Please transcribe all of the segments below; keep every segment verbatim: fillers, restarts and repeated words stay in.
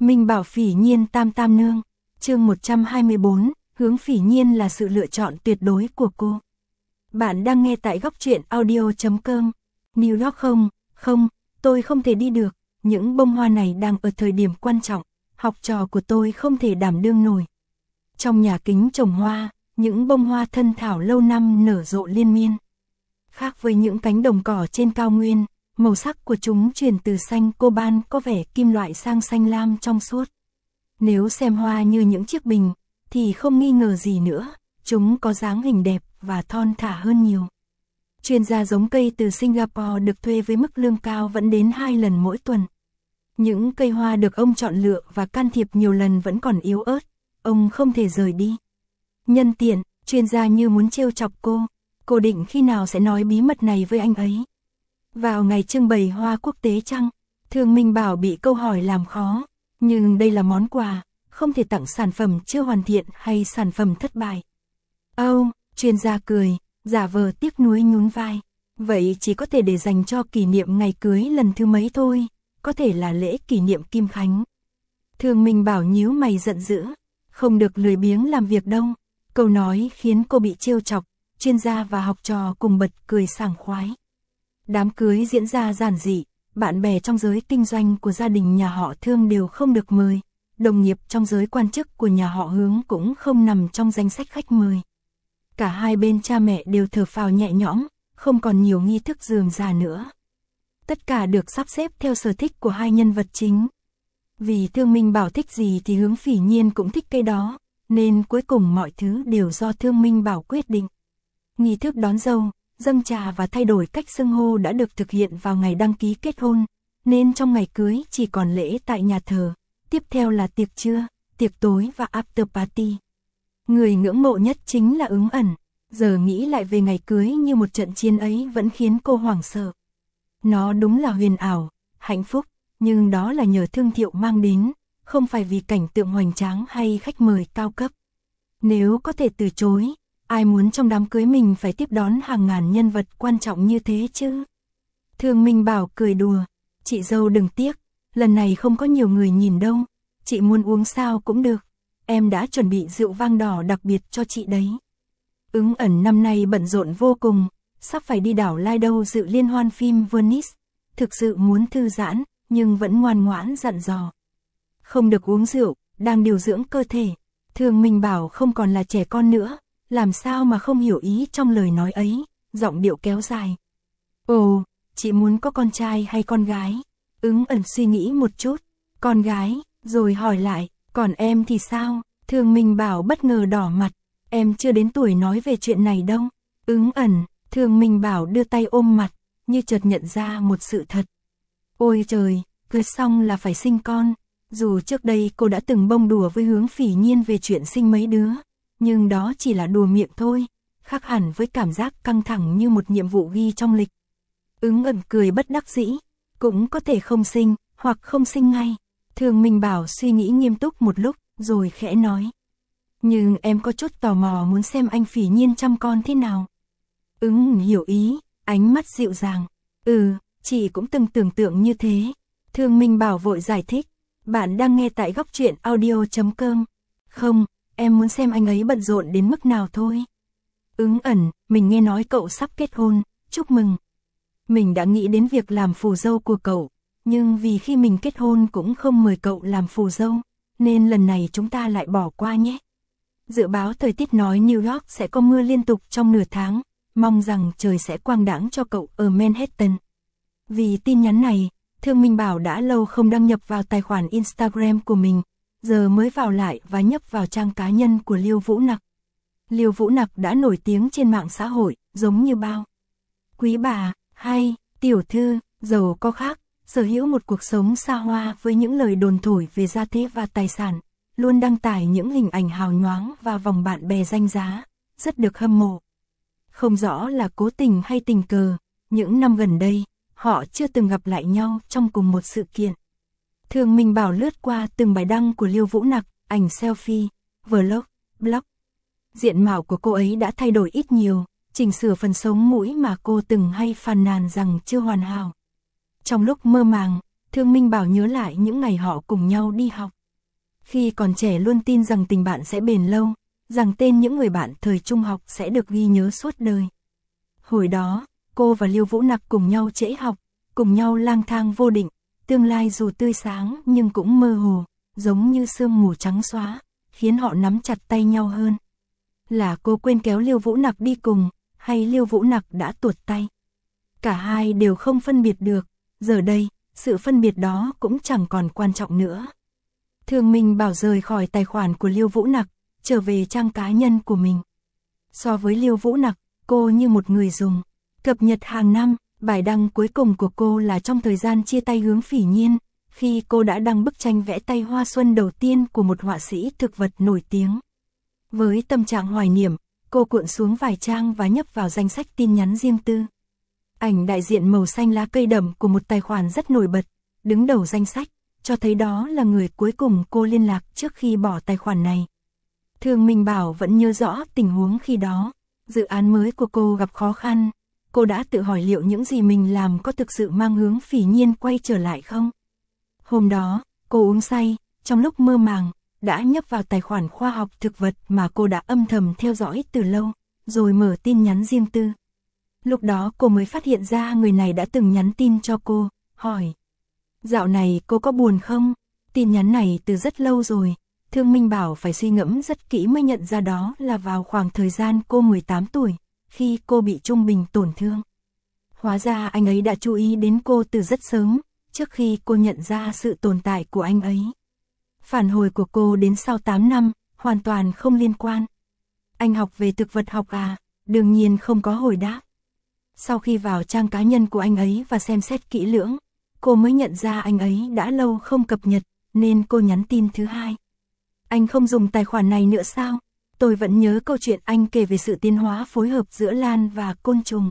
Minh Bảo Phỉ Nhiên Tam Tam Nương, chương một trăm hai mươi bốn, Hướng Phỉ Nhiên là sự lựa chọn tuyệt đối của cô. Bạn đang nghe tại góc truyện audio chấm com. New York không, không, tôi không thể đi được, những bông hoa này đang ở thời điểm quan trọng, học trò của tôi không thể đảm đương nổi. Trong nhà kính trồng hoa, những bông hoa thân thảo lâu năm nở rộ liên miên. Khác với những cánh đồng cỏ trên cao nguyên, màu sắc của chúng chuyển từ xanh coban có vẻ kim loại sang xanh lam trong suốt. Nếu xem hoa như những chiếc bình, thì không nghi ngờ gì nữa, chúng có dáng hình đẹp và thon thả hơn nhiều. Chuyên gia giống cây từ Singapore được thuê với mức lương cao vẫn đến hai lần mỗi tuần. Những cây hoa được ông chọn lựa và can thiệp nhiều lần vẫn còn yếu ớt, ông không thể rời đi. Nhân tiện, chuyên gia như muốn trêu chọc cô, cô định khi nào sẽ nói bí mật này với anh ấy. Vào ngày trưng bày hoa quốc tế chăng? Thương Minh Bảo bị câu hỏi làm khó, nhưng đây là món quà, không thể tặng sản phẩm chưa hoàn thiện hay sản phẩm thất bại. Âu, oh, chuyên gia cười, giả vờ tiếc nuối nhún vai. Vậy chỉ có thể để dành cho kỷ niệm ngày cưới lần thứ mấy thôi, có thể là lễ kỷ niệm Kim Khánh. Thương Minh Bảo nhíu mày giận dữ, không được lười biếng làm việc đâu. Câu nói khiến cô bị trêu chọc, chuyên gia và học trò cùng bật cười sảng khoái. Đám cưới diễn ra giản dị, bạn bè trong giới kinh doanh của gia đình nhà họ Thương đều không được mời, đồng nghiệp trong giới quan chức của nhà họ Hướng cũng không nằm trong danh sách khách mời. Cả hai bên cha mẹ đều thở phào nhẹ nhõm, không còn nhiều nghi thức rườm rà nữa. Tất cả được sắp xếp theo sở thích của hai nhân vật chính. Vì Thương Minh Bảo thích gì thì Hướng Phỉ Nhiên cũng thích cái đó, nên cuối cùng mọi thứ đều do Thương Minh Bảo quyết định. Nghi thức đón dâu, dâng trà và thay đổi cách xưng hô đã được thực hiện vào ngày đăng ký kết hôn, nên trong ngày cưới chỉ còn lễ tại nhà thờ, tiếp theo là tiệc trưa, tiệc tối và after party. Người ngưỡng mộ nhất chính là Ứng Ẩn, giờ nghĩ lại về ngày cưới như một trận chiến ấy vẫn khiến cô hoảng sợ. Nó đúng là huyền ảo, hạnh phúc, nhưng đó là nhờ Thương Thiệu mang đến, không phải vì cảnh tượng hoành tráng hay khách mời cao cấp. Nếu có thể từ chối, ai muốn trong đám cưới mình phải tiếp đón hàng ngàn nhân vật quan trọng như thế chứ? Thương Minh Bảo cười đùa, chị dâu đừng tiếc, lần này không có nhiều người nhìn đâu, chị muốn uống sao cũng được, em đã chuẩn bị rượu vang đỏ đặc biệt cho chị đấy. Ứng Ẩn năm nay bận rộn vô cùng, sắp phải đi đảo Lido dự liên hoan phim Venice, thực sự muốn thư giãn, nhưng vẫn ngoan ngoãn dặn dò. Không được uống rượu, đang điều dưỡng cơ thể. Thương Minh Bảo không còn là trẻ con nữa, làm sao mà không hiểu ý trong lời nói ấy, giọng điệu kéo dài. Ồ, chị muốn có con trai hay con gái? Ứng Ẩn suy nghĩ một chút, con gái, rồi hỏi lại, còn em thì sao? Thương Minh Bảo bất ngờ đỏ mặt, em chưa đến tuổi nói về chuyện này đâu. Ứng Ẩn, Thương Minh Bảo đưa tay ôm mặt, như chợt nhận ra một sự thật. Ôi trời, cưới xong là phải sinh con. Dù trước đây cô đã từng bông đùa với Hướng Phỉ Nhiên về chuyện sinh mấy đứa, nhưng đó chỉ là đùa miệng thôi, khác hẳn với cảm giác căng thẳng như một nhiệm vụ ghi trong lịch. Ứng Ẩn cười bất đắc dĩ, cũng có thể không sinh, hoặc không sinh ngay. Thương Minh Bảo suy nghĩ nghiêm túc một lúc, rồi khẽ nói. Nhưng em có chút tò mò muốn xem anh Phỉ Nhiên chăm con thế nào. Ứng hiểu ý, ánh mắt dịu dàng. Ừ, chị cũng từng tưởng tượng như thế. Thương Minh Bảo vội giải thích. Bạn đang nghe tại góc truyện audio chấm com. Không, em muốn xem anh ấy bận rộn đến mức nào thôi. Ứng Ẩn, mình nghe nói cậu sắp kết hôn, chúc mừng. Mình đã nghĩ đến việc làm phù dâu của cậu, nhưng vì khi mình kết hôn cũng không mời cậu làm phù dâu, nên lần này chúng ta lại bỏ qua nhé. Dự báo thời tiết nói New York sẽ có mưa liên tục trong nửa tháng, mong rằng trời sẽ quang đãng cho cậu ở Manhattan. Vì tin nhắn này, Thương Minh Bảo đã lâu không đăng nhập vào tài khoản Instagram của mình, giờ mới vào lại và nhấp vào trang cá nhân của Liêu Vũ Nặc. Liêu Vũ Nặc đã nổi tiếng trên mạng xã hội, giống như bao quý bà, hay, tiểu thư, giàu có khác, sở hữu một cuộc sống xa hoa với những lời đồn thổi về gia thế và tài sản, luôn đăng tải những hình ảnh hào nhoáng và vòng bạn bè danh giá, rất được hâm mộ. Không rõ là cố tình hay tình cờ, những năm gần đây, họ chưa từng gặp lại nhau trong cùng một sự kiện. Thương Minh Bảo lướt qua từng bài đăng của Liêu Vũ Nặc, ảnh selfie, vlog, blog. Diện mạo của cô ấy đã thay đổi ít nhiều, chỉnh sửa phần sống mũi mà cô từng hay phàn nàn rằng chưa hoàn hảo. Trong lúc mơ màng, Thương Minh Bảo nhớ lại những ngày họ cùng nhau đi học. Khi còn trẻ luôn tin rằng tình bạn sẽ bền lâu, rằng tên những người bạn thời trung học sẽ được ghi nhớ suốt đời. Hồi đó, cô và Liêu Vũ Nặc cùng nhau trễ học, cùng nhau lang thang vô định, tương lai dù tươi sáng nhưng cũng mơ hồ, giống như sương mù trắng xóa, khiến họ nắm chặt tay nhau hơn. Là cô quên kéo Liêu Vũ Nặc đi cùng, hay Liêu Vũ Nặc đã tuột tay? Cả hai đều không phân biệt được, giờ đây, sự phân biệt đó cũng chẳng còn quan trọng nữa. Thương Minh Bảo rời khỏi tài khoản của Liêu Vũ Nặc, trở về trang cá nhân của mình. So với Liêu Vũ Nặc, cô như một người dùng. Cập nhật hàng năm, bài đăng cuối cùng của cô là trong thời gian chia tay Hướng Phỉ Nhiên, khi cô đã đăng bức tranh vẽ tay hoa xuân đầu tiên của một họa sĩ thực vật nổi tiếng. Với tâm trạng hoài niệm, cô cuộn xuống vài trang và nhấp vào danh sách tin nhắn riêng tư. Ảnh đại diện màu xanh lá cây đậm của một tài khoản rất nổi bật, đứng đầu danh sách, cho thấy đó là người cuối cùng cô liên lạc trước khi bỏ tài khoản này. Thương Minh Bảo vẫn nhớ rõ tình huống khi đó, dự án mới của cô gặp khó khăn, cô đã tự hỏi liệu những gì mình làm có thực sự mang Hướng Phỉ Nhiên quay trở lại không? Hôm đó, cô uống say, trong lúc mơ màng, đã nhấp vào tài khoản khoa học thực vật mà cô đã âm thầm theo dõi từ lâu, rồi mở tin nhắn riêng tư. Lúc đó cô mới phát hiện ra người này đã từng nhắn tin cho cô, hỏi: dạo này cô có buồn không? Tin nhắn này từ rất lâu rồi, Thương Minh Bảo phải suy ngẫm rất kỹ mới nhận ra đó là vào khoảng thời gian cô mười tám tuổi, khi cô bị trung bình tổn thương. Hóa ra anh ấy đã chú ý đến cô từ rất sớm, trước khi cô nhận ra sự tồn tại của anh ấy. Phản hồi của cô đến sau tám năm, hoàn toàn không liên quan. Anh học về thực vật học à? Đương nhiên không có hồi đáp. Sau khi vào trang cá nhân của anh ấy và xem xét kỹ lưỡng, cô mới nhận ra anh ấy đã lâu không cập nhật, nên cô nhắn tin thứ hai. Anh không dùng tài khoản này nữa sao? Tôi vẫn nhớ câu chuyện anh kể về sự tiến hóa phối hợp giữa lan và côn trùng.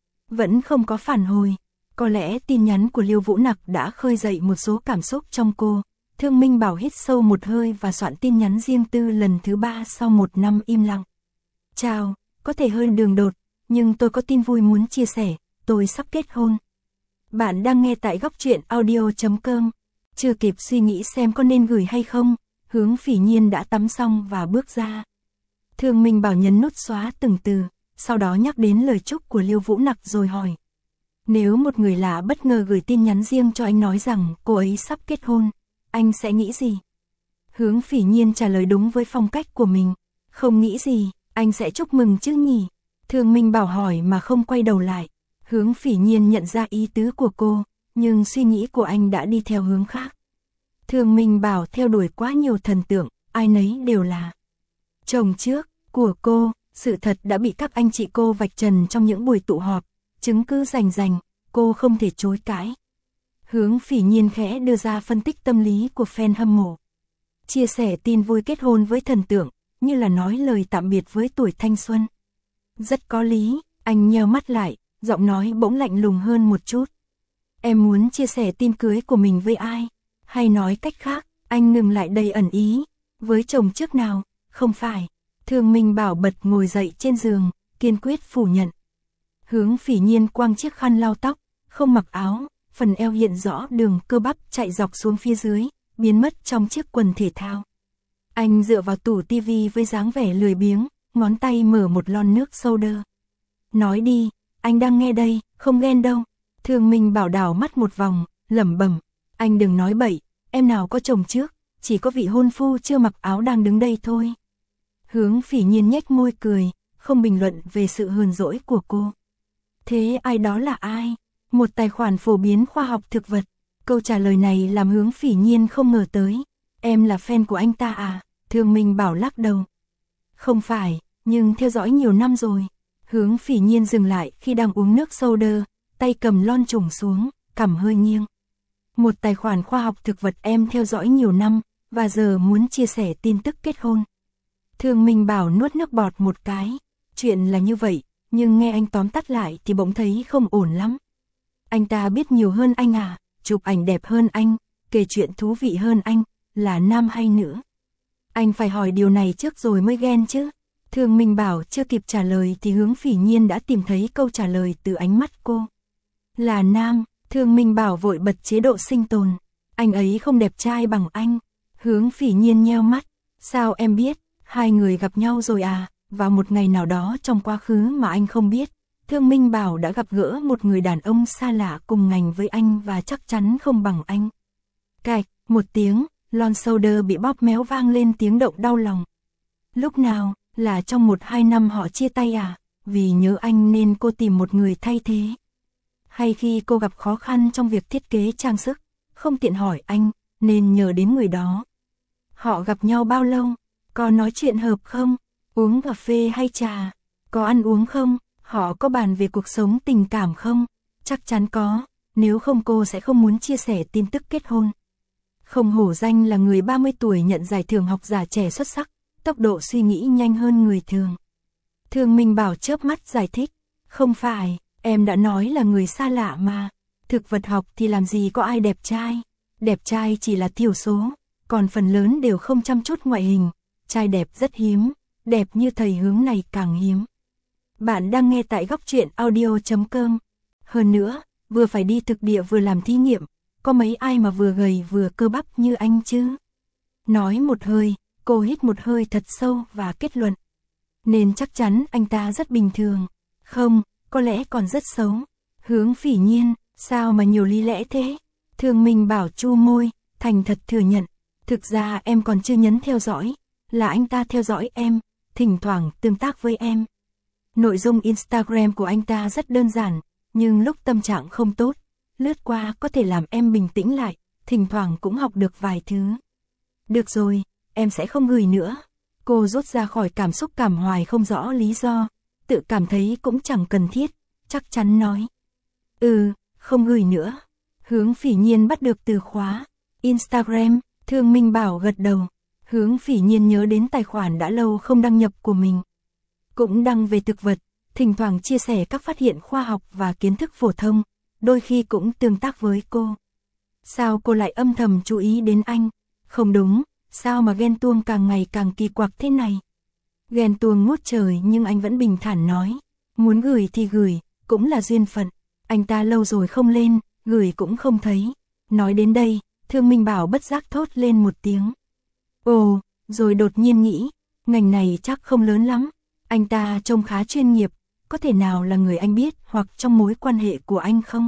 Vẫn không có phản hồi. Có lẽ tin nhắn của Liêu Vũ Nặc đã khơi dậy một số cảm xúc trong cô. Thương Minh Bảo hít sâu một hơi và soạn tin nhắn riêng tư lần thứ ba sau một năm im lặng. Chào, có thể hơi đường đột, nhưng tôi có tin vui muốn chia sẻ, tôi sắp kết hôn. Bạn đang nghe tại góc truyện audio chấm com. Chưa kịp suy nghĩ xem có nên gửi hay không, Hướng Phỉ Nhiên đã tắm xong và bước ra. Thương Minh Bảo nhấn nút xóa từng từ, sau đó nhắc đến lời chúc của Liêu Vũ Nặc rồi hỏi: nếu một người lạ bất ngờ gửi tin nhắn riêng cho anh nói rằng cô ấy sắp kết hôn, anh sẽ nghĩ gì? Hướng Phỉ Nhiên trả lời đúng với phong cách của mình: không nghĩ gì, anh sẽ chúc mừng chứ nhỉ? Thương Minh Bảo hỏi mà không quay đầu lại. Hướng Phỉ Nhiên nhận ra ý tứ của cô, nhưng suy nghĩ của anh đã đi theo hướng khác. Thương Minh Bảo theo đuổi quá nhiều thần tượng, ai nấy đều là chồng trước của cô. Sự thật đã bị các anh chị cô vạch trần trong những buổi tụ họp, chứng cứ rành rành, cô không thể chối cãi. Hướng Phỉ Nhiên khẽ đưa ra phân tích tâm lý của fan hâm mộ. Chia sẻ tin vui kết hôn với thần tượng, như là nói lời tạm biệt với tuổi thanh xuân. Rất có lý, anh nheo mắt lại, giọng nói bỗng lạnh lùng hơn một chút. Em muốn chia sẻ tin cưới của mình với ai? Hay nói cách khác, anh ngừng lại đầy ẩn ý. Với chồng trước nào? Không phải. Thương Minh Bảo bật ngồi dậy trên giường, kiên quyết phủ nhận. Hướng Phỉ Nhiên quăng chiếc khăn lau tóc, không mặc áo, phần eo hiện rõ đường cơ bắp chạy dọc xuống phía dưới, biến mất trong chiếc quần thể thao. Anh dựa vào tủ tivi với dáng vẻ lười biếng, ngón tay mở một lon nước soda. Nói đi, anh đang nghe đây, không ghen đâu. Thương Minh Bảo đảo mắt một vòng, lẩm bẩm, anh đừng nói bậy, em nào có chồng trước, chỉ có vị hôn phu chưa mặc áo đang đứng đây thôi. Hướng Phỉ Nhiên nhếch môi cười, không bình luận về sự hờn dỗi của cô. Thế ai đó là ai? Một tài khoản phổ biến khoa học thực vật. Câu trả lời này làm Hướng Phỉ Nhiên không ngờ tới. Em là fan của anh ta à? Thương Minh Bảo lắc đầu. Không phải, nhưng theo dõi nhiều năm rồi. Hướng Phỉ Nhiên dừng lại khi đang uống nước soda, tay cầm lon trùng xuống, cằm hơi nghiêng. Một tài khoản khoa học thực vật em theo dõi nhiều năm, và giờ muốn chia sẻ tin tức kết hôn. Thương Minh Bảo nuốt nước bọt một cái. Chuyện là như vậy, nhưng nghe anh tóm tắt lại thì bỗng thấy không ổn lắm. Anh ta biết nhiều hơn anh à, chụp ảnh đẹp hơn anh, kể chuyện thú vị hơn anh, là nam hay nữ? Anh phải hỏi điều này trước rồi mới ghen chứ. Thương Minh Bảo chưa kịp trả lời thì Hướng Phỉ Nhiên đã tìm thấy câu trả lời từ ánh mắt cô. Là nam, Thương Minh Bảo vội bật chế độ sinh tồn. Anh ấy không đẹp trai bằng anh. Hướng Phỉ Nhiên nheo mắt. Sao em biết? Hai người gặp nhau rồi à? Vào một ngày nào đó trong quá khứ mà anh không biết, Thương Minh Bảo đã gặp gỡ một người đàn ông xa lạ cùng ngành với anh và chắc chắn không bằng anh. Cạch, một tiếng, lon soda bị bóp méo vang lên tiếng động đau lòng. Lúc nào, là trong một hai năm họ chia tay à? Vì nhớ anh nên cô tìm một người thay thế. Hay khi cô gặp khó khăn trong việc thiết kế trang sức, không tiện hỏi anh, nên nhờ đến người đó. Họ gặp nhau bao lâu? Có nói chuyện hợp không? Uống cà phê hay trà? Có ăn uống không? Họ có bàn về cuộc sống tình cảm không? Chắc chắn có, nếu không cô sẽ không muốn chia sẻ tin tức kết hôn. Không hổ danh là người ba mươi tuổi nhận giải thưởng học giả trẻ xuất sắc, tốc độ suy nghĩ nhanh hơn người thường. Thương Minh Bảo chớp mắt giải thích, không phải, em đã nói là người xa lạ mà. Thực vật học thì làm gì có ai đẹp trai, đẹp trai chỉ là thiểu số, còn phần lớn đều không chăm chút ngoại hình, trai đẹp rất hiếm, đẹp như thầy Hướng này càng hiếm. Bạn đang nghe tại góc truyện audio chấm com. Hơn nữa, vừa phải đi thực địa vừa làm thí nghiệm, có mấy ai mà vừa gầy vừa cơ bắp như anh chứ? Nói một hơi, cô hít một hơi thật sâu và kết luận. Nên chắc chắn anh ta rất bình thường. Không, có lẽ còn rất xấu. Hướng Phỉ Nhiên, sao mà nhiều lý lẽ thế? Thương Minh Bảo chu môi, thành thật thừa nhận. Thực ra em còn chưa nhấn theo dõi, là anh ta theo dõi em, thỉnh thoảng tương tác với em. Nội dung Instagram của anh ta rất đơn giản, nhưng lúc tâm trạng không tốt, lướt qua có thể làm em bình tĩnh lại, thỉnh thoảng cũng học được vài thứ. Được rồi, em sẽ không gửi nữa. Cô rút ra khỏi cảm xúc cảm hoài không rõ lý do, tự cảm thấy cũng chẳng cần thiết, chắc chắn nói. Ừ, không gửi nữa. Hướng Phỉ Nhiên bắt được từ khóa Instagram, Thương Minh Bảo gật đầu. Hướng Phỉ Nhiên nhớ đến tài khoản đã lâu không đăng nhập của mình. Cũng đăng về thực vật, thỉnh thoảng chia sẻ các phát hiện khoa học và kiến thức phổ thông, đôi khi cũng tương tác với cô. Sao cô lại âm thầm chú ý đến anh? Không đúng, sao mà ghen tuông càng ngày càng kỳ quặc thế này? Ghen tuông ngút trời nhưng anh vẫn bình thản nói. Muốn gửi thì gửi, cũng là duyên phận. Anh ta lâu rồi không lên, gửi cũng không thấy. Nói đến đây, Thương Minh Bảo bất giác thốt lên một tiếng. Ồ, rồi đột nhiên nghĩ, ngành này chắc không lớn lắm. Anh ta trông khá chuyên nghiệp, có thể nào là người anh biết hoặc trong mối quan hệ của anh không?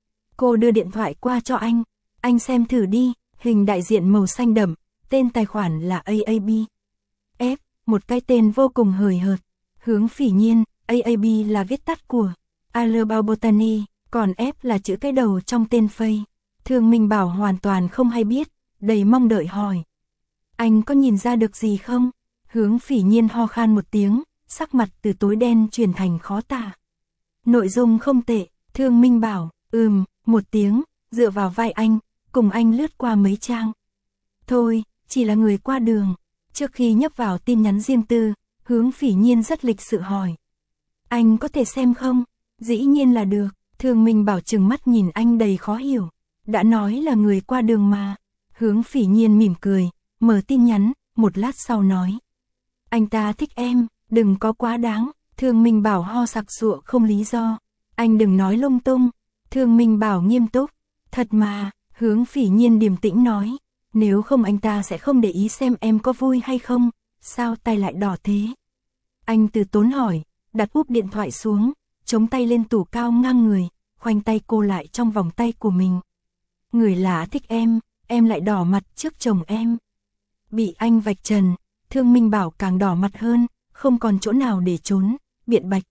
Cô đưa điện thoại qua cho anh, anh xem thử đi, hình đại diện màu xanh đậm, tên tài khoản là a a bê. F, một cái tên vô cùng hời hợt. Hướng Phỉ Nhiên, a a bê là viết tắt của Albert Botany, còn F là chữ cái đầu trong tên Face. Thương Minh Bảo hoàn toàn không hay biết, đầy mong đợi hỏi. Anh có nhìn ra được gì không? Hướng Phỉ Nhiên ho khan một tiếng, sắc mặt từ tối đen chuyển thành khó tả. Nội dung không tệ, Thương Minh Bảo, ừm, một tiếng, dựa vào vai anh, cùng anh lướt qua mấy trang. Thôi, chỉ là người qua đường. Trước khi nhấp vào tin nhắn riêng tư, Hướng Phỉ Nhiên rất lịch sự hỏi. Anh có thể xem không? Dĩ nhiên là được. Thương Minh Bảo trừng mắt nhìn anh đầy khó hiểu. Đã nói là người qua đường mà. Hướng Phỉ Nhiên mỉm cười, mở tin nhắn, một lát sau nói. Anh ta thích em, đừng có quá đáng. Thương Minh Bảo ho sặc sụa không lý do. Anh đừng nói lung tung. Thương Minh Bảo nghiêm túc. Thật mà, Hướng Phỉ Nhiên điềm tĩnh nói. Nếu không anh ta sẽ không để ý xem em có vui hay không. Sao tay lại đỏ thế? Anh từ tốn hỏi, đặt úp điện thoại xuống, chống tay lên tủ cao ngang người, khoanh tay cô lại trong vòng tay của mình. Người lạ thích em, em lại đỏ mặt trước chồng em. Bị anh vạch trần, Thương Minh Bảo càng đỏ mặt hơn, không còn chỗ nào để trốn, biện bạch.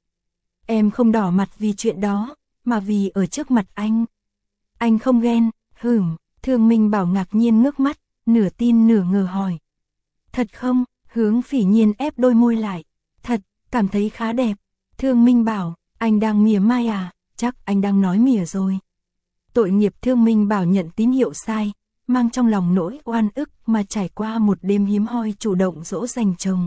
Em không đỏ mặt vì chuyện đó, mà vì ở trước mặt anh. Anh không ghen, hửm. Thương Minh Bảo ngạc nhiên ngước mắt, nửa tin nửa ngờ hỏi. Thật không? Hướng Phỉ Nhiên ép đôi môi lại. Thật, cảm thấy khá đẹp. Thương Minh Bảo, anh đang mỉa mai à? Chắc anh đang nói mỉa rồi. Tội nghiệp. Thương Minh Bảo nhận tín hiệu sai, mang trong lòng nỗi oan ức mà trải qua một đêm hiếm hoi chủ động dỗ dành chồng.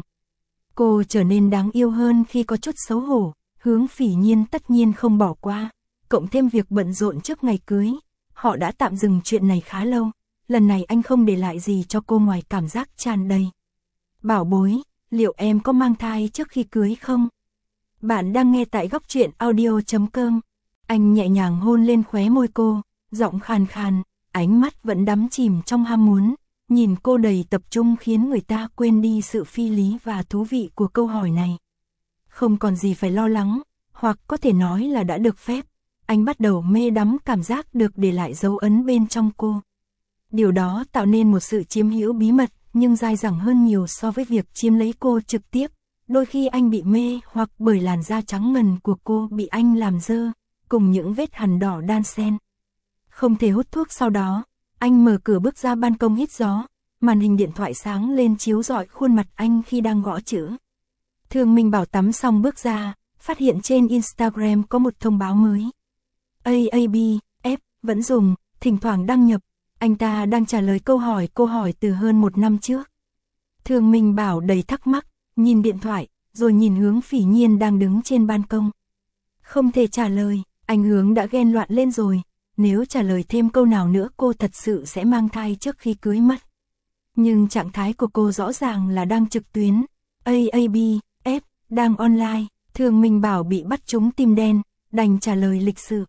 Cô trở nên đáng yêu hơn khi có chút xấu hổ. Hướng Phỉ Nhiên tất nhiên không bỏ qua, cộng thêm việc bận rộn trước ngày cưới. Họ đã tạm dừng chuyện này khá lâu, lần này anh không để lại gì cho cô ngoài cảm giác tràn đầy. Bảo bối, liệu em có mang thai trước khi cưới không? Bạn đang nghe tại góc truyện audio chấm com. Anh nhẹ nhàng hôn lên khóe môi cô, giọng khàn khàn, ánh mắt vẫn đắm chìm trong ham muốn, nhìn cô đầy tập trung khiến người ta quên đi sự phi lý và thú vị của câu hỏi này. Không còn gì phải lo lắng, hoặc có thể nói là đã được phép, anh bắt đầu mê đắm cảm giác được để lại dấu ấn bên trong cô. Điều đó tạo nên một sự chiếm hữu bí mật, nhưng dai dẳng hơn nhiều so với việc chiếm lấy cô trực tiếp. Đôi khi anh bị mê hoặc bởi làn da trắng ngần của cô bị anh làm dơ, cùng những vết hằn đỏ đan xen. Không thể hút thuốc sau đó, anh mở cửa bước ra ban công hít gió, màn hình điện thoại sáng lên chiếu rọi khuôn mặt anh khi đang gõ chữ. Thương Minh Bảo tắm xong bước ra, phát hiện trên Instagram có một thông báo mới. a a bê ép vẫn dùng, thỉnh thoảng đăng nhập, anh ta đang trả lời câu hỏi cô hỏi từ hơn một năm trước. Thương Minh Bảo đầy thắc mắc, nhìn điện thoại, rồi nhìn Hướng Phỉ Nhiên đang đứng trên ban công. Không thể trả lời, anh Hướng đã ghen loạn lên rồi, nếu trả lời thêm câu nào nữa cô thật sự sẽ mang thai trước khi cưới mất. Nhưng trạng thái của cô rõ ràng là đang trực tuyến, a a bê ép đang online, Thương Minh Bảo bị bắt trúng tim đen, đành trả lời lịch sự.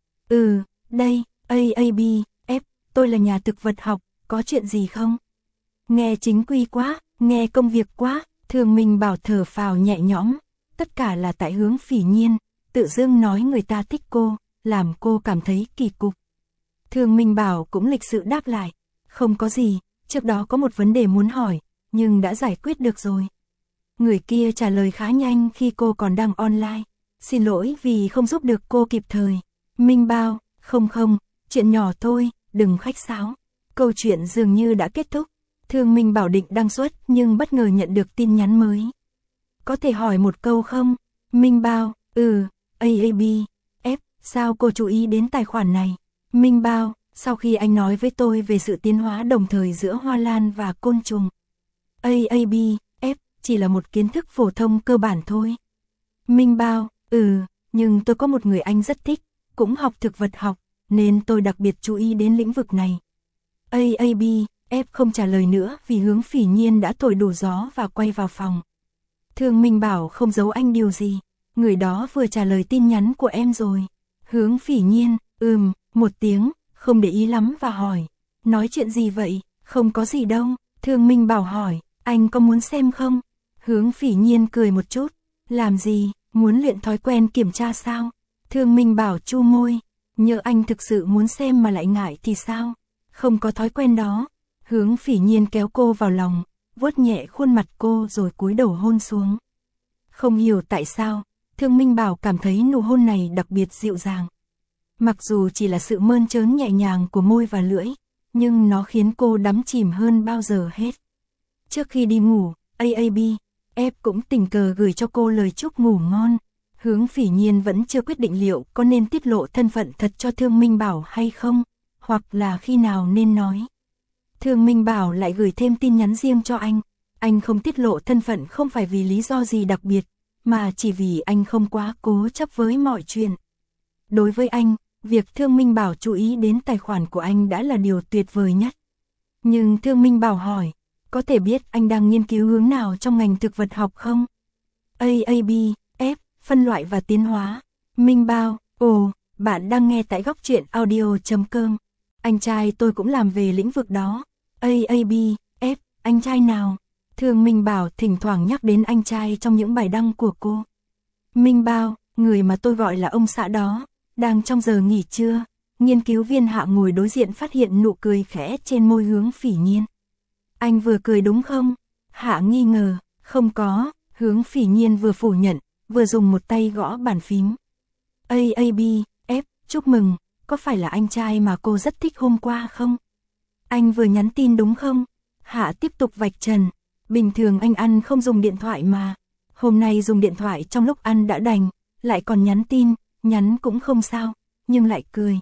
Ừ, đây, a a bê ép, tôi là nhà thực vật học, có chuyện gì không? Nghe chính quy quá, nghe công việc quá, Thương Minh Bảo thở phào nhẹ nhõm, tất cả là tại Hướng Phỉ Nhiên, tự dưng nói người ta thích cô, làm cô cảm thấy kỳ cục. Thương Minh Bảo cũng lịch sự đáp lại, không có gì, trước đó có một vấn đề muốn hỏi, nhưng đã giải quyết được rồi. Người kia trả lời khá nhanh khi cô còn đang online, xin lỗi vì không giúp được cô kịp thời. Minh Bảo, không không, chuyện nhỏ thôi, đừng khách sáo. Câu chuyện dường như đã kết thúc, Thương Minh Bảo định đăng xuất nhưng bất ngờ nhận được tin nhắn mới. Có thể hỏi một câu không? Minh Bảo, ừ, a a bê ép, sao cô chú ý đến tài khoản này? Minh Bảo, sau khi anh nói với tôi về sự tiến hóa đồng thời giữa hoa lan và côn trùng. a a bê ép, chỉ là một kiến thức phổ thông cơ bản thôi. Minh Bảo, ừ, nhưng tôi có một người anh rất thích, cũng học thực vật học, nên tôi đặc biệt chú ý đến lĩnh vực này. a a bê ép không trả lời nữa vì Hướng Phỉ Nhiên đã thổi đủ gió và quay vào phòng. Thương Minh Bảo không giấu anh điều gì, người đó vừa trả lời tin nhắn của em rồi. Hướng Phỉ Nhiên, ừm, một tiếng, không để ý lắm và hỏi, nói chuyện gì vậy? Không có gì đâu. Thương Minh Bảo hỏi, anh có muốn xem không? Hướng Phỉ Nhiên cười một chút, làm gì, muốn luyện thói quen kiểm tra sao? Thương Minh Bảo chu môi, nhỡ anh thực sự muốn xem mà lại ngại thì sao? Không có thói quen đó. Hướng Phỉ Nhiên kéo cô vào lòng, vuốt nhẹ khuôn mặt cô rồi cúi đầu hôn xuống. Không hiểu tại sao, Thương Minh Bảo cảm thấy nụ hôn này đặc biệt dịu dàng. Mặc dù chỉ là sự mơn trớn nhẹ nhàng của môi và lưỡi, nhưng nó khiến cô đắm chìm hơn bao giờ hết. Trước khi đi ngủ, a a bê ép cũng tình cờ gửi cho cô lời chúc ngủ ngon. Hướng Phỉ Nhiên vẫn chưa quyết định liệu có nên tiết lộ thân phận thật cho Thương Minh Bảo hay không, hoặc là khi nào nên nói. Thương Minh Bảo lại gửi thêm tin nhắn riêng cho anh. Anh không tiết lộ thân phận không phải vì lý do gì đặc biệt, mà chỉ vì anh không quá cố chấp với mọi chuyện. Đối với anh, việc Thương Minh Bảo chú ý đến tài khoản của anh đã là điều tuyệt vời nhất. Nhưng Thương Minh Bảo hỏi, có thể biết anh đang nghiên cứu hướng nào trong ngành thực vật học không? a a bê ép, phân loại và tiến hóa. Minh Bảo, ồ, bạn đang nghe tại góc truyện audio chấm com. Anh trai tôi cũng làm về lĩnh vực đó. a a bê ép, anh trai nào? Thương Minh Bảo thỉnh thoảng nhắc đến anh trai trong những bài đăng của cô. Minh Bảo, người mà tôi gọi là ông xã đó, đang trong giờ nghỉ trưa. Nghiên cứu viên Hạ ngồi đối diện phát hiện nụ cười khẽ trên môi Hướng Phỉ Nhiên. Anh vừa cười đúng không? Hạ nghi ngờ, không có. Hướng Phỉ Nhiên vừa phủ nhận, vừa dùng một tay gõ bàn phím. a a bê ép, chúc mừng, có phải là anh trai mà cô rất thích hôm qua không? Anh vừa nhắn tin đúng không? Hạ tiếp tục vạch trần, bình thường anh ăn không dùng điện thoại mà. Hôm nay dùng điện thoại trong lúc ăn đã đành, lại còn nhắn tin, nhắn cũng không sao, nhưng lại cười.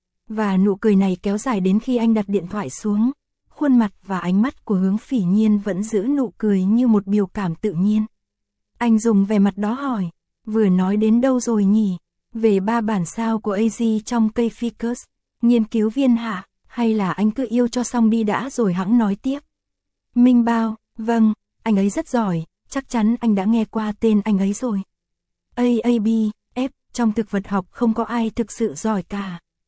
Và nụ cười này kéo dài đến khi anh đặt điện thoại xuống. Khuôn mặt và ánh mắt của Hướng Phỉ Nhiên vẫn giữ nụ cười như một biểu cảm tự nhiên. Anh dùng vẻ mặt đó hỏi, vừa nói đến đâu rồi nhỉ? Về ba bản sao của a giê trong cây ficus, nghiên cứu viên Hạ, hay là anh cứ yêu cho xong đi đã rồi hẵng nói tiếp? Minh Bảo, vâng, anh ấy rất giỏi, chắc chắn anh đã nghe qua tên anh ấy rồi. a a bê ép, trong thực vật học không có ai thực sự giỏi cả.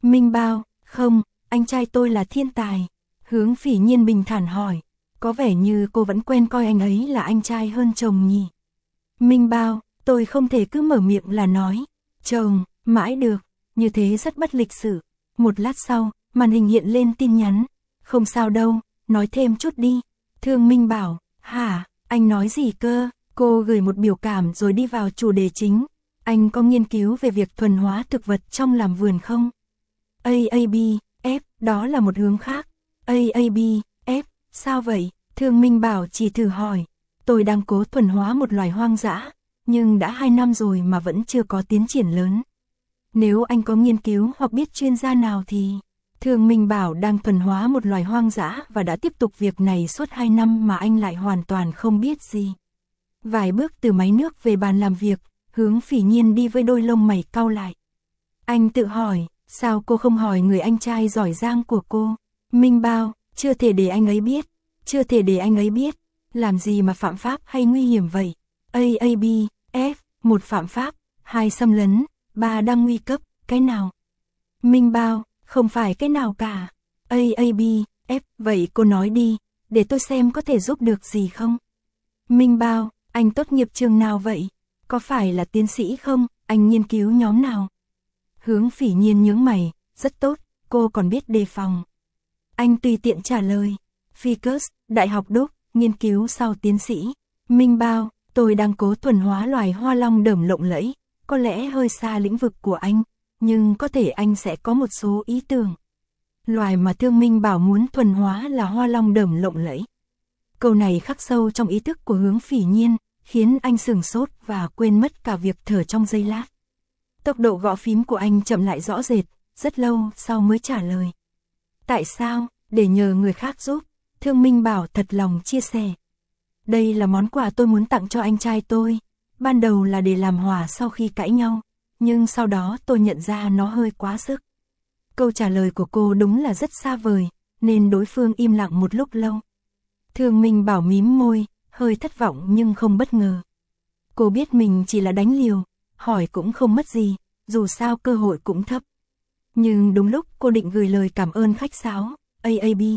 Minh Bao, không, anh trai tôi là thiên tài. Hướng Phỉ Nhiên bình thản hỏi, có vẻ như cô vẫn quen coi anh ấy là anh trai hơn chồng nhỉ. Minh Bao, tôi không thể cứ mở miệng là nói, chồng, mãi được, như thế rất bất lịch sự. Một lát sau, màn hình hiện lên tin nhắn, không sao đâu, nói thêm chút đi. Thương Minh bảo, hả, anh nói gì cơ? Cô gửi một biểu cảm rồi đi vào chủ đề chính. Anh có nghiên cứu về việc thuần hóa thực vật trong làm vườn không? a a bê, F, đó là một hướng khác. a a bê, F, sao vậy? Thương Minh bảo chỉ thử hỏi. Tôi đang cố thuần hóa một loài hoang dã, nhưng đã hai năm rồi mà vẫn chưa có tiến triển lớn. Nếu anh có nghiên cứu hoặc biết chuyên gia nào thì... Thương Minh bảo đang thuần hóa một loài hoang dã và đã tiếp tục việc này suốt hai năm mà anh lại hoàn toàn không biết gì. Vài bước từ máy nước về bàn làm việc, Hướng Phỉ Nhiên đi với đôi lông mày cau lại. Anh tự hỏi, sao cô không hỏi người anh trai giỏi giang của cô? Minh Bao, chưa thể để anh ấy biết, chưa thể để anh ấy biết, làm gì mà phạm pháp hay nguy hiểm vậy? a a bê, F, một phạm pháp, hai xâm lấn, ba đang nguy cấp, cái nào? Minh Bao, không phải cái nào cả. a a bê, F, vậy cô nói đi, để tôi xem có thể giúp được gì không? Minh Bao, anh tốt nghiệp trường nào vậy? Có phải là tiến sĩ không? Anh nghiên cứu nhóm nào? Hướng Phỉ Nhiên nhướng mày, rất tốt, cô còn biết đề phòng. Anh tùy tiện trả lời, Ficus, Đại học Đúc, nghiên cứu sau tiến sĩ. Minh Bao, tôi đang cố thuần hóa loài hoa long đờm lộng lẫy, có lẽ hơi xa lĩnh vực của anh, nhưng có thể anh sẽ có một số ý tưởng. Loài mà Thương Minh bảo muốn thuần hóa là hoa long đờm lộng lẫy. Câu này khắc sâu trong ý thức của Hướng Phỉ Nhiên, khiến anh sửng sốt và quên mất cả việc thở trong giây lát. Tốc độ gõ phím của anh chậm lại rõ rệt, rất lâu sau mới trả lời. Tại sao? Để nhờ người khác giúp. Thương Minh bảo thật lòng chia sẻ. Đây là món quà tôi muốn tặng cho anh trai tôi. Ban đầu là để làm hòa sau khi cãi nhau, nhưng sau đó tôi nhận ra nó hơi quá sức. Câu trả lời của cô đúng là rất xa vời, nên đối phương im lặng một lúc lâu. Thương Minh bảo mím môi, hơi thất vọng nhưng không bất ngờ. Cô biết mình chỉ là đánh liều, hỏi cũng không mất gì, dù sao cơ hội cũng thấp. Nhưng đúng lúc cô định gửi lời cảm ơn khách sáo, a a bê.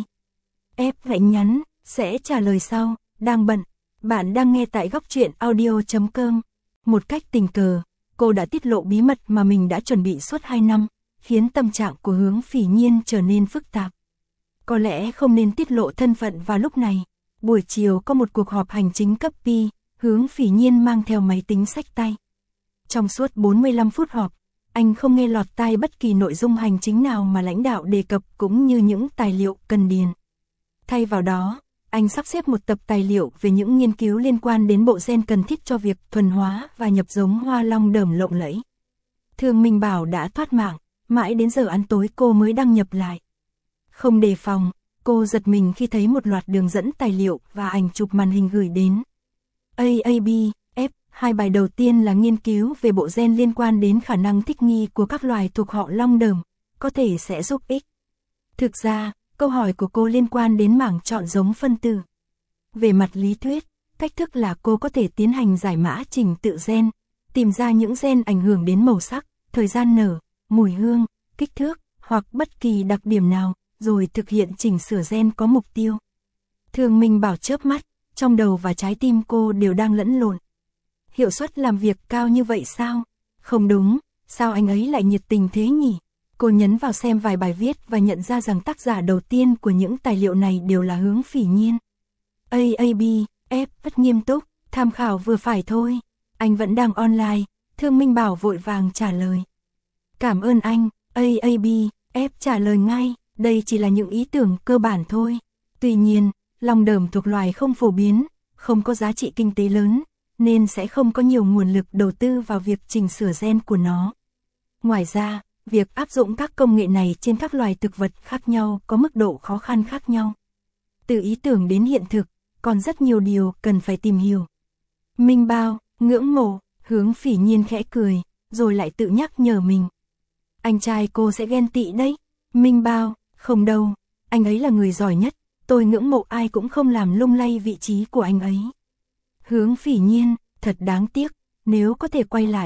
F lạnh nhắn, sẽ trả lời sau, đang bận. Bạn đang nghe tại góc truyện audio chấm com. Một cách tình cờ, cô đã tiết lộ bí mật mà mình đã chuẩn bị suốt hai năm, khiến tâm trạng của Hướng Phỉ Nhiên trở nên phức tạp. Có lẽ không nên tiết lộ thân phận vào lúc này. Buổi chiều có một cuộc họp hành chính cấp P, Hướng Phỉ Nhiên mang theo máy tính xách tay. Trong suốt bốn mươi lăm phút họp, anh không nghe lọt tai bất kỳ nội dung hành chính nào mà lãnh đạo đề cập cũng như những tài liệu cần điền. Thay vào đó, anh sắp xếp một tập tài liệu về những nghiên cứu liên quan đến bộ gen cần thiết cho việc thuần hóa và nhập giống hoa long đờm lộng lẫy. Thương Minh bảo đã thoát mạng, mãi đến giờ ăn tối cô mới đăng nhập lại. Không đề phòng, cô giật mình khi thấy một loạt đường dẫn tài liệu và ảnh chụp màn hình gửi đến. a a bê, F, hai bài đầu tiên là nghiên cứu về bộ gen liên quan đến khả năng thích nghi của các loài thuộc họ long đờm, có thể sẽ giúp ích. Thực ra, câu hỏi của cô liên quan đến mảng chọn giống phân tử. Về mặt lý thuyết, cách thức là cô có thể tiến hành giải mã trình tự gen, tìm ra những gen ảnh hưởng đến màu sắc, thời gian nở, mùi hương, kích thước, hoặc bất kỳ đặc điểm nào, rồi thực hiện chỉnh sửa gen có mục tiêu. Thương Minh bảo chớp mắt, trong đầu và trái tim cô đều đang lẫn lộn. Hiệu suất làm việc cao như vậy sao? Không đúng, sao anh ấy lại nhiệt tình thế nhỉ? Cô nhấn vào xem vài bài viết và nhận ra rằng tác giả đầu tiên của những tài liệu này đều là Hướng Phỉ Nhiên. a a bê, F, rất nghiêm túc, tham khảo vừa phải thôi. Anh vẫn đang online, Thương Minh bảo vội vàng trả lời. Cảm ơn anh, a a bê, F trả lời ngay, đây chỉ là những ý tưởng cơ bản thôi. Tuy nhiên, long đờm thuộc loài không phổ biến, không có giá trị kinh tế lớn, nên sẽ không có nhiều nguồn lực đầu tư vào việc chỉnh sửa gen của nó. Ngoài ra, việc áp dụng các công nghệ này trên các loài thực vật khác nhau có mức độ khó khăn khác nhau. Từ ý tưởng đến hiện thực, còn rất nhiều điều cần phải tìm hiểu. Minh Bao, ngưỡng mộ, Hướng Phỉ Nhiên khẽ cười, rồi lại tự nhắc nhở mình. Anh trai cô sẽ ghen tị đấy. Minh Bao, không đâu, anh ấy là người giỏi nhất, tôi ngưỡng mộ ai cũng không làm lung lay vị trí của anh ấy. Hướng Phỉ Nhiên, thật đáng tiếc, nếu có thể quay lại,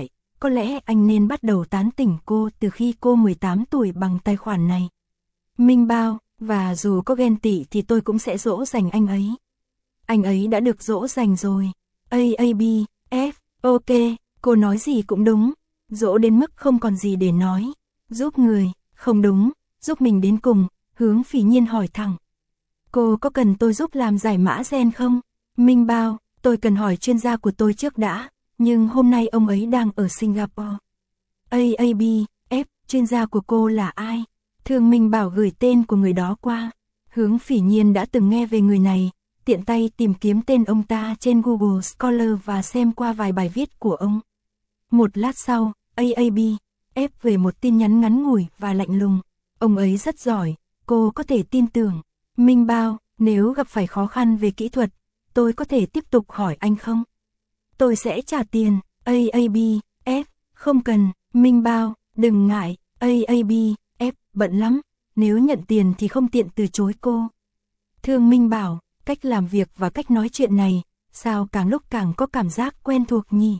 có lẽ anh nên bắt đầu tán tỉnh cô từ khi cô mười tám tuổi bằng tài khoản này. Minh Bao, và dù có ghen tị thì tôi cũng sẽ dỗ dành anh ấy. Anh ấy đã được dỗ dành rồi. A A B, F, ok, cô nói gì cũng đúng. Dỗ đến mức không còn gì để nói. Giúp người, không đúng, giúp mình đến cùng, Hướng Phỉ Nhiên hỏi thẳng. Cô có cần tôi giúp làm giải mã gen không? Minh Bao, tôi cần hỏi chuyên gia của tôi trước đã, nhưng hôm nay ông ấy đang ở Singapore. A A B, F, chuyên gia của cô là ai? Thương Minh Bảo gửi tên của người đó qua. Hướng Phỉ Nhiên đã từng nghe về người này, tiện tay tìm kiếm tên ông ta trên Google Scholar và xem qua vài bài viết của ông. Một lát sau, A A B, F về một tin nhắn ngắn ngủi và lạnh lùng. Ông ấy rất giỏi, cô có thể tin tưởng. Minh Bao, nếu gặp phải khó khăn về kỹ thuật, tôi có thể tiếp tục hỏi anh không? Tôi sẽ trả tiền. A A B, F, không cần. Minh Bao, đừng ngại. A A B, F, bận lắm, nếu nhận tiền thì không tiện từ chối cô. Thương Minh Bảo, cách làm việc và cách nói chuyện này, sao càng lúc càng có cảm giác quen thuộc nhỉ?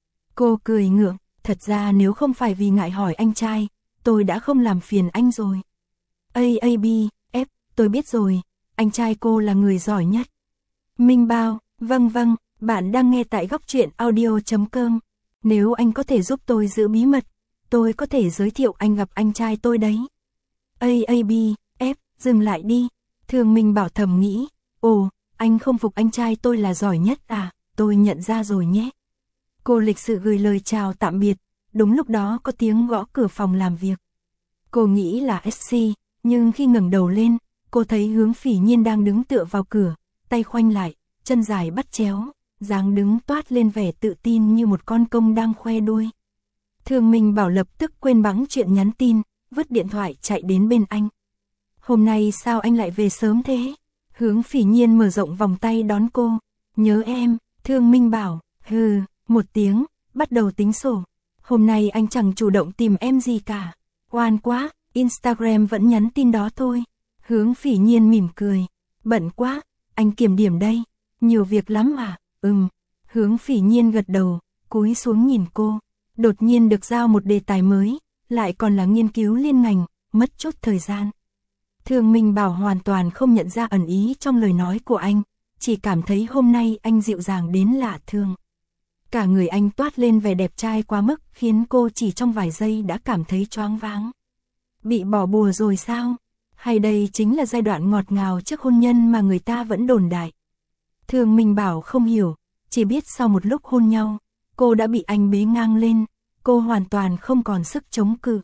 Cô cười ngượng, thật ra nếu không phải vì ngại hỏi anh trai, tôi đã không làm phiền anh rồi. A A B, F, tôi biết rồi, anh trai cô là người giỏi nhất. Minh Bao, vâng vâng, bạn đang nghe tại góc truyện audio chấm com. Nếu anh có thể giúp tôi giữ bí mật, tôi có thể giới thiệu anh gặp anh trai tôi đấy. A A B, F, dừng lại đi. Thương Minh Bảo thầm nghĩ, ồ, anh không phục anh trai tôi là giỏi nhất à, tôi nhận ra rồi nhé. Cô lịch sự gửi lời chào tạm biệt, đúng lúc đó có tiếng gõ cửa phòng làm việc. Cô nghĩ là ét xê, nhưng khi ngẩng đầu lên, cô thấy Hướng Phỉ Nhiên đang đứng tựa vào cửa, tay khoanh lại, chân dài bắt chéo, dáng đứng toát lên vẻ tự tin như một con công đang khoe đuôi. Thương Minh Bảo lập tức quên bẵng chuyện nhắn tin, vứt điện thoại chạy đến bên anh. Hôm nay sao anh lại về sớm thế? Hướng Phỉ Nhiên mở rộng vòng tay đón cô. Nhớ em. Thương Minh Bảo, hừ, một tiếng, bắt đầu tính sổ. Hôm nay anh chẳng chủ động tìm em gì cả. Oan quá, Instagram vẫn nhắn tin đó thôi. Hướng Phỉ Nhiên mỉm cười. Bận quá, anh kiểm điểm đây. Nhiều việc lắm à? Ừm. Hướng Phỉ Nhiên gật đầu, cúi xuống nhìn cô. Đột nhiên được giao một đề tài mới, lại còn là nghiên cứu liên ngành, mất chút thời gian. Thương Minh Bảo hoàn toàn không nhận ra ẩn ý trong lời nói của anh, chỉ cảm thấy hôm nay anh dịu dàng đến lạ thường. Cả người anh toát lên vẻ đẹp trai quá mức khiến cô chỉ trong vài giây đã cảm thấy choáng váng. Bị bỏ bùa rồi sao? Hay đây chính là giai đoạn ngọt ngào trước hôn nhân mà người ta vẫn đồn đại? Thương Minh Bảo không hiểu, chỉ biết sau một lúc hôn nhau, cô đã bị anh bế ngang lên, cô hoàn toàn không còn sức chống cự.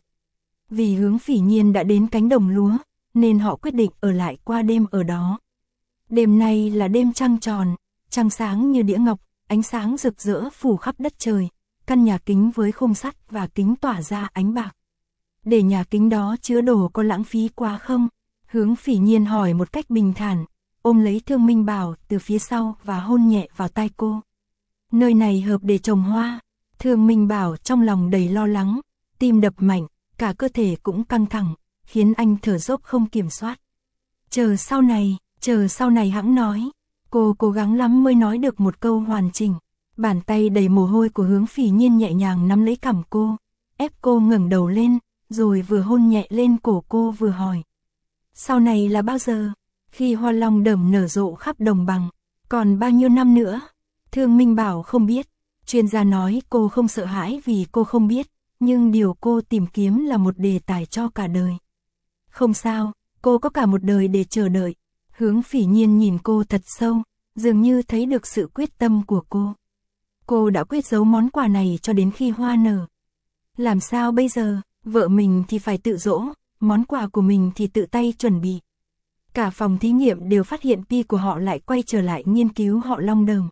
Vì Hướng Phỉ Nhiên đã đến cánh đồng lúa, nên họ quyết định ở lại qua đêm ở đó. Đêm nay là đêm trăng tròn, trăng sáng như đĩa ngọc, ánh sáng rực rỡ phủ khắp đất trời, căn nhà kính với khung sắt và kính tỏa ra ánh bạc. Để nhà kính đó chứa đồ có lãng phí quá không? Hướng Phỉ Nhiên hỏi một cách bình thản, ôm lấy Thương Minh Bảo từ phía sau và hôn nhẹ vào tai cô. Nơi này hợp để trồng hoa. Thương Minh Bảo trong lòng đầy lo lắng, tim đập mạnh, cả cơ thể cũng căng thẳng, khiến anh thở dốc không kiểm soát. Chờ sau này, chờ sau này hẵng nói. Cô cố gắng lắm mới nói được một câu hoàn chỉnh. Bàn tay đầy mồ hôi của Hướng Phỉ Nhiên nhẹ nhàng nắm lấy cằm cô, ép cô ngẩng đầu lên, rồi vừa hôn nhẹ lên cổ cô vừa hỏi. Sau này là bao giờ? Khi hoa long đờm nở rộ khắp đồng bằng, còn bao nhiêu năm nữa? Thương Minh Bảo không biết. Chuyên gia nói cô không sợ hãi vì cô không biết, nhưng điều cô tìm kiếm là một đề tài cho cả đời. Không sao, cô có cả một đời để chờ đợi. Hướng Phỉ Nhiên nhìn cô thật sâu, dường như thấy được sự quyết tâm của cô. Cô đã quyết giấu món quà này cho đến khi hoa nở. Làm sao bây giờ, vợ mình thì phải tự dỗ, món quà của mình thì tự tay chuẩn bị. Cả phòng thí nghiệm đều phát hiện pi của họ lại quay trở lại nghiên cứu họ long đờm.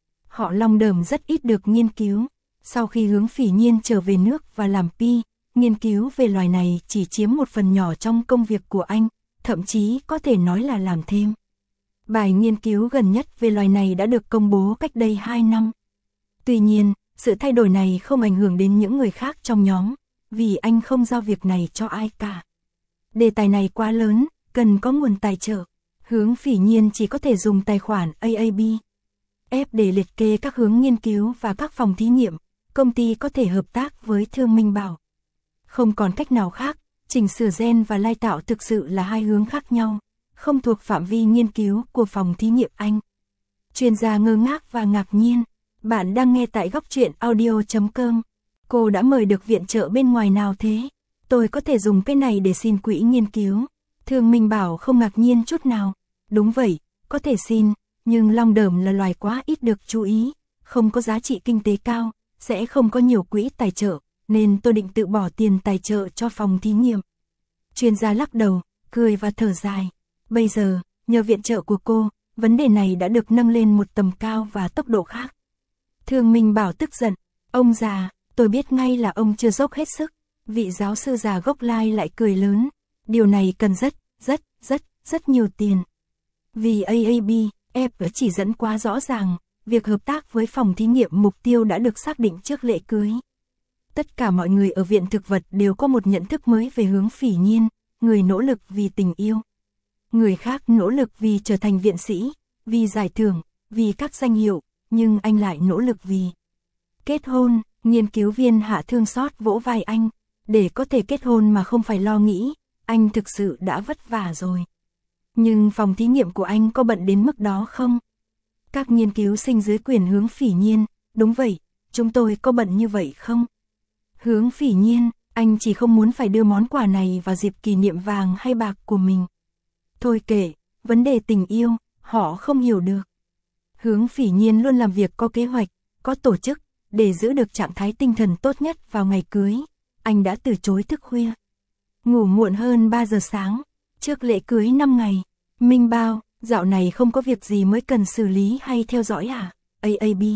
Họ long đờm rất ít được nghiên cứu. Sau khi Hướng Phỉ Nhiên trở về nước và làm pi, nghiên cứu về loài này chỉ chiếm một phần nhỏ trong công việc của anh, thậm chí có thể nói là làm thêm. Bài nghiên cứu gần nhất về loài này đã được công bố cách đây hai năm. Tuy nhiên, sự thay đổi này không ảnh hưởng đến những người khác trong nhóm, vì anh không giao việc này cho ai cả. Đề tài này quá lớn, cần có nguồn tài trợ. Hướng Phỉ Nhiên chỉ có thể dùng tài khoản A A B F để liệt kê các hướng nghiên cứu và các phòng thí nghiệm, công ty có thể hợp tác với Thương Minh Bảo. Không còn cách nào khác, chỉnh sửa gen và lai tạo thực sự là hai hướng khác nhau, không thuộc phạm vi nghiên cứu của phòng thí nghiệm Anh. Chuyên gia ngơ ngác và ngạc nhiên. Bạn đang nghe tại góc truyện audio chấm com. Cô đã mời được viện trợ bên ngoài nào thế? Tôi có thể dùng cái này để xin quỹ nghiên cứu. Thương Minh Bảo không ngạc nhiên chút nào. Đúng vậy, có thể xin, nhưng long đờm là loài quá ít được chú ý, không có giá trị kinh tế cao, sẽ không có nhiều quỹ tài trợ, nên tôi định tự bỏ tiền tài trợ cho phòng thí nghiệm. Chuyên gia lắc đầu, cười và thở dài. Bây giờ, nhờ viện trợ của cô, vấn đề này đã được nâng lên một tầm cao và tốc độ khác. Thương Minh Bảo tức giận, ông già, tôi biết ngay là ông chưa dốc hết sức. Vị giáo sư già gốc Lai lại cười lớn, điều này cần rất, rất, rất, rất nhiều tiền. Vì a a bê, ép chỉ dẫn quá rõ ràng, việc hợp tác với phòng thí nghiệm mục tiêu đã được xác định trước lễ cưới. Tất cả mọi người ở viện thực vật đều có một nhận thức mới về Hướng Phỉ Nhiên, người nỗ lực vì tình yêu. Người khác nỗ lực vì trở thành viện sĩ, vì giải thưởng, vì các danh hiệu, nhưng anh lại nỗ lực vì kết hôn. Nghiên cứu viên Hạ thương xót vỗ vai anh, để có thể kết hôn mà không phải lo nghĩ, anh thực sự đã vất vả rồi. Nhưng phòng thí nghiệm của anh có bận đến mức đó không? Các nghiên cứu sinh dưới quyền Hướng Phỉ Nhiên, đúng vậy, chúng tôi có bận như vậy không? Hướng Phỉ Nhiên, anh chỉ không muốn phải đưa món quà này vào dịp kỷ niệm vàng hay bạc của mình. Thôi kệ, vấn đề tình yêu, họ không hiểu được. Hướng Phỉ Nhiên luôn làm việc có kế hoạch, có tổ chức, để giữ được trạng thái tinh thần tốt nhất vào ngày cưới. Anh đã từ chối thức khuya, ngủ muộn hơn ba giờ sáng, trước lễ cưới năm ngày. Minh Bao, dạo này không có việc gì mới cần xử lý hay theo dõi à? a a bê,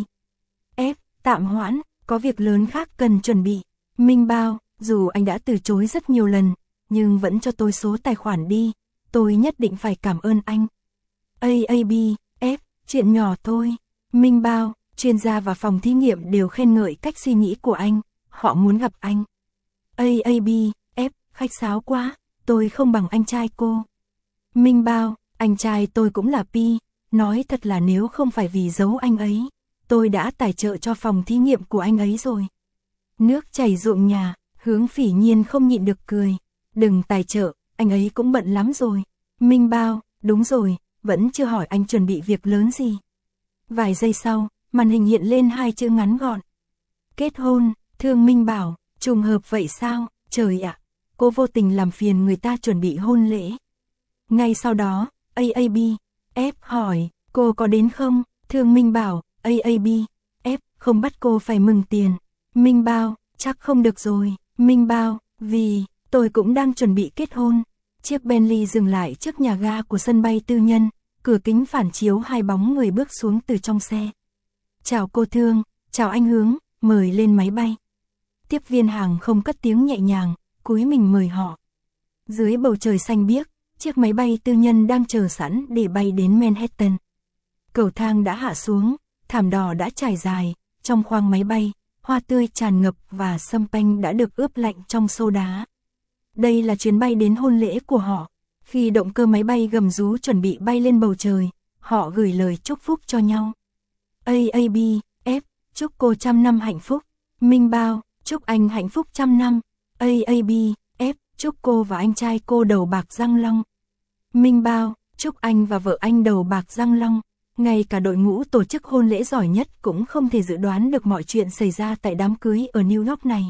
F, tạm hoãn, có việc lớn khác cần chuẩn bị. Minh Bao, dù anh đã từ chối rất nhiều lần, nhưng vẫn cho tôi số tài khoản đi, tôi nhất định phải cảm ơn anh. a a bê, F, chuyện nhỏ thôi. Minh Bao, chuyên gia và phòng thí nghiệm đều khen ngợi cách suy nghĩ của anh, họ muốn gặp anh. a a bê, F, khách sáo quá, tôi không bằng anh trai cô. Minh Bao, anh trai tôi cũng là Pi, nói thật là nếu không phải vì giấu anh ấy, tôi đã tài trợ cho phòng thí nghiệm của anh ấy rồi. Nước chảy ruộng nhà, Hướng Phỉ Nhiên không nhịn được cười. Đừng tài trợ, anh ấy cũng bận lắm rồi. Minh Bao, đúng rồi, vẫn chưa hỏi anh chuẩn bị việc lớn gì. Vài giây sau, màn hình hiện lên hai chữ ngắn gọn. Kết hôn. Thương Minh bảo, trùng hợp vậy sao, trời ạ, cô vô tình làm phiền người ta chuẩn bị hôn lễ. Ngay sau đó, a a bê, F hỏi, cô có đến không? Thương Minh bảo, a a bê, F, không bắt cô phải mừng tiền. Minh Bao, chắc không được rồi. Minh Bao, vì, tôi cũng đang chuẩn bị kết hôn. Chiếc Bentley dừng lại trước nhà ga của sân bay tư nhân, cửa kính phản chiếu hai bóng người bước xuống từ trong xe. Chào cô Thương, chào anh Hướng, mời lên máy bay. Tiếp viên hàng không cất tiếng nhẹ nhàng, cúi mình mời họ. Dưới bầu trời xanh biếc, chiếc máy bay tư nhân đang chờ sẵn để bay đến Manhattan. Cầu thang đã hạ xuống, thảm đỏ đã trải dài, trong khoang máy bay, hoa tươi tràn ngập và sâm panh đã được ướp lạnh trong xô đá. Đây là chuyến bay đến hôn lễ của họ. Khi động cơ máy bay gầm rú chuẩn bị bay lên bầu trời, họ gửi lời chúc phúc cho nhau. a a bê, F, chúc cô trăm năm hạnh phúc. Minh Bao, chúc anh hạnh phúc trăm năm. a a bê, F, chúc cô và anh trai cô đầu bạc răng long. Minh Bao, chúc anh và vợ anh đầu bạc răng long. Ngay cả đội ngũ tổ chức hôn lễ giỏi nhất cũng không thể dự đoán được mọi chuyện xảy ra tại đám cưới ở New York này.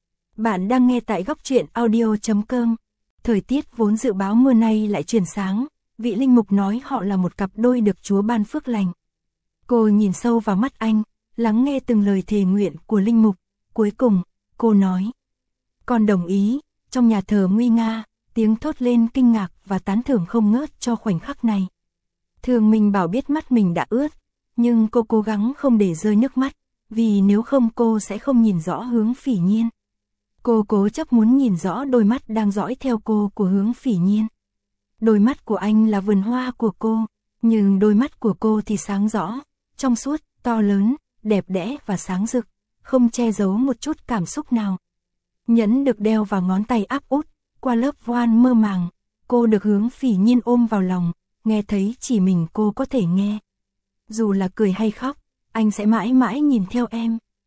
Bạn đang nghe tại góc truyện audio chấm com. Thời tiết vốn dự báo mưa nay lại chuyển sáng, vị linh mục nói họ là một cặp đôi được Chúa ban phước lành. Cô nhìn sâu vào mắt anh, lắng nghe từng lời thề nguyện của linh mục, cuối cùng, cô nói. Con đồng ý. Trong nhà thờ nguy nga, tiếng thốt lên kinh ngạc và tán thưởng không ngớt cho khoảnh khắc này. Thương Minh bảo biết mắt mình đã ướt, nhưng cô cố gắng không để rơi nước mắt, vì nếu không cô sẽ không nhìn rõ Hướng Phỉ Nhiên. Cô cố chấp muốn nhìn rõ đôi mắt đang dõi theo cô của Hướng Phỉ Nhiên. Đôi mắt của anh là vườn hoa của cô, nhưng đôi mắt của cô thì sáng rõ, trong suốt, to lớn, đẹp đẽ và sáng rực, không che giấu một chút cảm xúc nào. Nhẫn được đeo vào ngón tay áp út, qua lớp voan mơ màng, cô được Hướng Phỉ Nhiên ôm vào lòng, nghe thấy chỉ mình cô có thể nghe. Dù là cười hay khóc, anh sẽ mãi mãi nhìn theo em.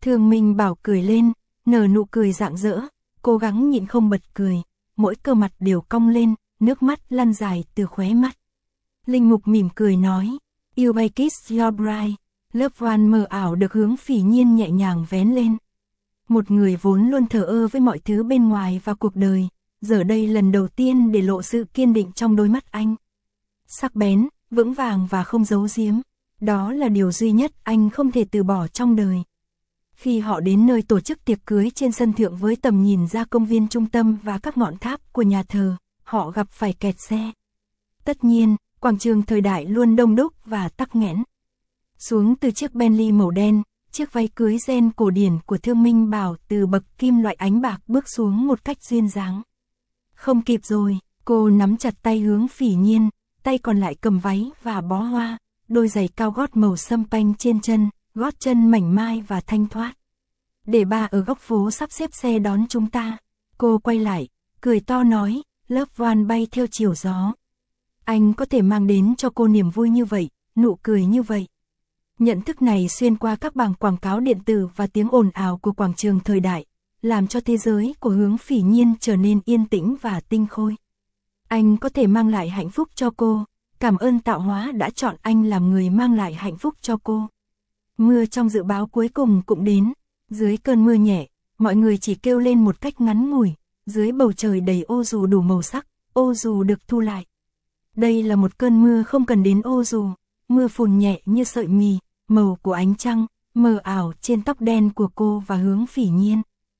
Thương Minh Bảo cười lên, nở nụ cười rạng rỡ, cố gắng nhịn không bật cười, mỗi cơ mặt đều cong lên, nước mắt lăn dài từ khóe mắt. Linh Mục mỉm cười nói, You may kiss your bride. Lớp voan mờ ảo được Hướng Phỉ Nhiên nhẹ nhàng vén lên. Một người vốn luôn thờ ơ với mọi thứ bên ngoài và cuộc đời, giờ đây lần đầu tiên để lộ sự kiên định trong đôi mắt anh. Sắc bén, vững vàng và không giấu giếm, đó là điều duy nhất anh không thể từ bỏ trong đời. Khi họ đến nơi tổ chức tiệc cưới trên sân thượng với tầm nhìn ra công viên trung tâm và các ngọn tháp của nhà thờ, họ gặp phải kẹt xe. Tất nhiên, quảng trường thời đại luôn đông đúc và tắc nghẽn. Xuống từ chiếc Bentley màu đen, chiếc váy cưới ren cổ điển của Thương Minh Bảo từ bậc kim loại ánh bạc bước xuống một cách duyên dáng. Không kịp rồi, cô nắm chặt tay Hướng Phỉ Nhiên, tay còn lại cầm váy và bó hoa, đôi giày cao gót màu sâm panh trên chân, gót chân mảnh mai và thanh thoát. Để ba ở góc phố sắp xếp xe đón chúng ta. Cô quay lại, cười to nói, lớp voan bay theo chiều gió. Anh có thể mang đến cho cô niềm vui như vậy, nụ cười như vậy. Nhận thức này xuyên qua các bảng quảng cáo điện tử và tiếng ồn ào của quảng trường thời đại, làm cho thế giới của Hướng Phỉ Nhiên trở nên yên tĩnh và tinh khôi. Anh có thể mang lại hạnh phúc cho cô, cảm ơn tạo hóa đã chọn anh làm người mang lại hạnh phúc cho cô. Mưa trong dự báo cuối cùng cũng đến, dưới cơn mưa nhẹ, mọi người chỉ kêu lên một cách ngắn ngủi, dưới bầu trời đầy ô dù đủ màu sắc, ô dù được thu lại. Đây là một cơn mưa không cần đến ô dù, mưa phùn nhẹ như sợi mì, màu của ánh trăng, mờ ảo trên tóc đen của cô và Hướng Phỉ Nhiên.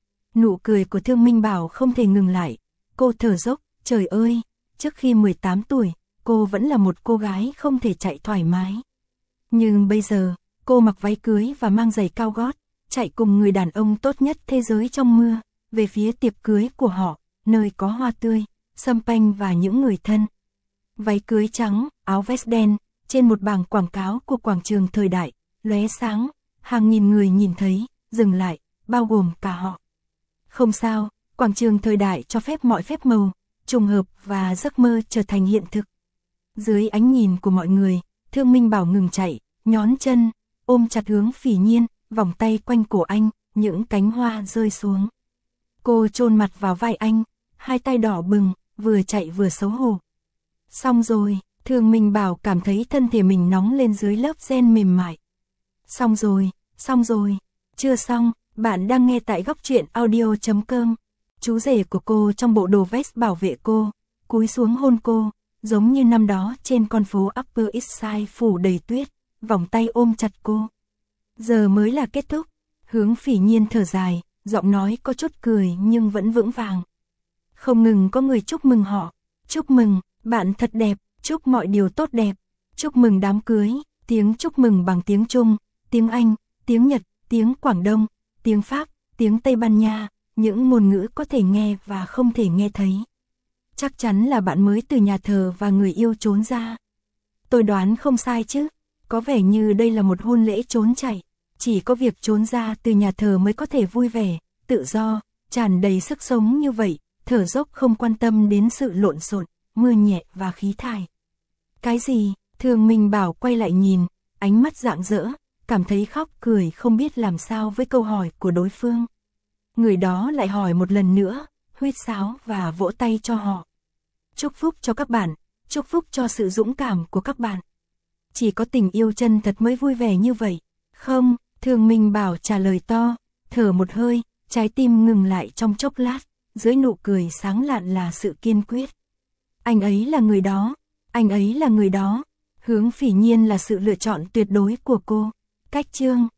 Nụ cười của Thương Minh Bảo không thể ngừng lại, cô thở dốc, trời ơi, trước khi mười tám tuổi, cô vẫn là một cô gái không thể chạy thoải mái. Nhưng bây giờ, cô mặc váy cưới và mang giày cao gót, chạy cùng người đàn ông tốt nhất thế giới trong mưa, về phía tiệc cưới của họ, nơi có hoa tươi, sâm panh và những người thân. Váy cưới trắng, áo vest đen, trên một bảng quảng cáo của quảng trường thời đại, lóe sáng, hàng nghìn người nhìn thấy, dừng lại, bao gồm cả họ. Không sao, quảng trường thời đại cho phép mọi phép màu, trùng hợp và giấc mơ trở thành hiện thực. Dưới ánh nhìn của mọi người, Thương Minh Bảo ngừng chạy, nhón chân, ôm chặt Hướng Phỉ Nhiên, vòng tay quanh cổ anh, những cánh hoa rơi xuống. Cô chôn mặt vào vai anh, hai tay đỏ bừng, vừa chạy vừa xấu hổ. Xong rồi, Thương Minh Bảo cảm thấy thân thể mình nóng lên dưới lớp ren mềm mại. Xong rồi, xong rồi, chưa xong, bạn đang nghe tại góc truyện audio chấm com. Chú rể của cô trong bộ đồ vest bảo vệ cô, cúi xuống hôn cô, giống như năm đó trên con phố Upper East Side phủ đầy tuyết, vòng tay ôm chặt cô. Giờ mới là kết thúc, Hướng Phỉ Nhiên thở dài, giọng nói có chút cười nhưng vẫn vững vàng. Không ngừng có người chúc mừng họ, chúc mừng, bạn thật đẹp, chúc mọi điều tốt đẹp, chúc mừng đám cưới, tiếng chúc mừng bằng tiếng Trung, tiếng Anh, tiếng Nhật, tiếng Quảng Đông, tiếng Pháp, tiếng Tây Ban Nha, những ngôn ngữ có thể nghe và không thể nghe thấy. Chắc chắn là bạn mới từ nhà thờ và người yêu trốn ra. Tôi đoán không sai chứ, có vẻ như đây là một hôn lễ trốn chạy, chỉ có việc trốn ra từ nhà thờ mới có thể vui vẻ, tự do, tràn đầy sức sống như vậy, thở dốc không quan tâm đến sự lộn xộn, mưa nhẹ và khí thải. Cái gì? Thương Minh Bảo quay lại nhìn, ánh mắt rạng rỡ, cảm thấy khóc cười không biết làm sao với câu hỏi của đối phương. Người đó lại hỏi một lần nữa, huýt sáo và vỗ tay cho họ. Chúc phúc cho các bạn, chúc phúc cho sự dũng cảm của các bạn. Chỉ có tình yêu chân thật mới vui vẻ như vậy. Không, Thương Minh Bảo trả lời to, thở một hơi, trái tim ngừng lại trong chốc lát, dưới nụ cười sáng lạn là sự kiên quyết. Anh ấy là người đó, anh ấy là người đó. Hướng Phỉ Nhiên là sự lựa chọn tuyệt đối của cô. Cách chương